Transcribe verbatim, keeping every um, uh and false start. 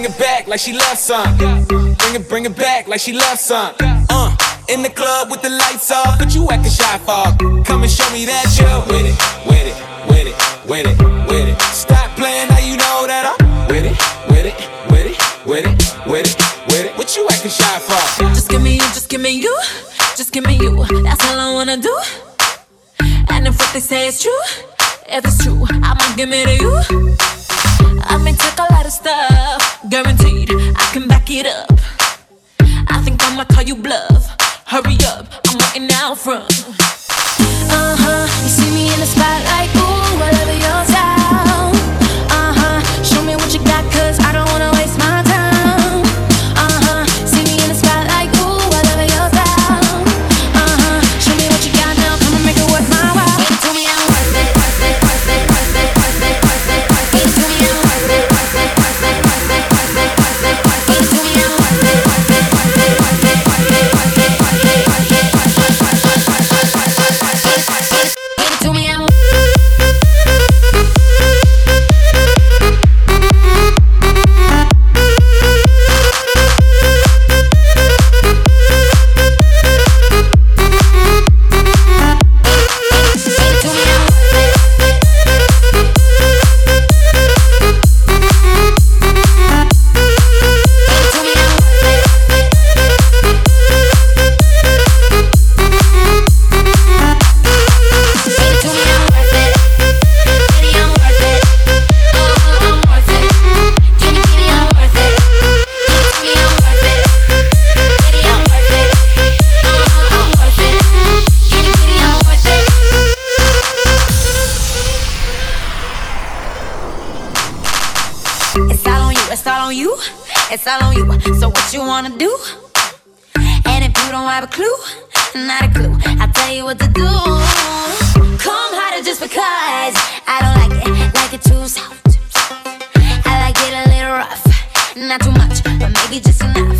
bring it back like she loves some. Bring it, bring it back like she loves some. Uh, in the club with the lights off, but you acting shy for. Come and show me that you're with it, with it, with it, with it, with it. Stop playing, now you know that I'm with it, with it, with it, with it, with it, with it. What you acting shy for? Just give me you, just give me you, just give me you. That's all I wanna do. And if what they say is true, if it's true, I'ma give it to you. I may take a lot of stuff, guaranteed I can back it up. I think I'ma call you bluff. Hurry up, I'm waiting out front. Uh-huh, you see me in the spotlight, ooh, I love your style. Uh-huh, show me what you got, cause I don't wanna waste my time. Uh-huh, see me in the spotlight, ooh, I love your style. Uh-huh, show me what you got now, come and make it worth my while. Give it to me, I'm worth it, worth it, worth it, worth it, worth it, worth it. Give it to me, I'm worth it, worth it, worth it, worth it, worth it, worth it. Give it to me, I'm worth it, worth it, worth it, worth it, worth it, worth it, worth it, worth it, worth it, worth it, worth it, worth it, worth it, worth it. Give it to me, I'm It's all on you, so what you wanna do? And if you don't have a clue, not a clue, I'll tell you what to do. Come harder just because I don't like it, like it too soft. I like it a little rough, not too much, but maybe just enough.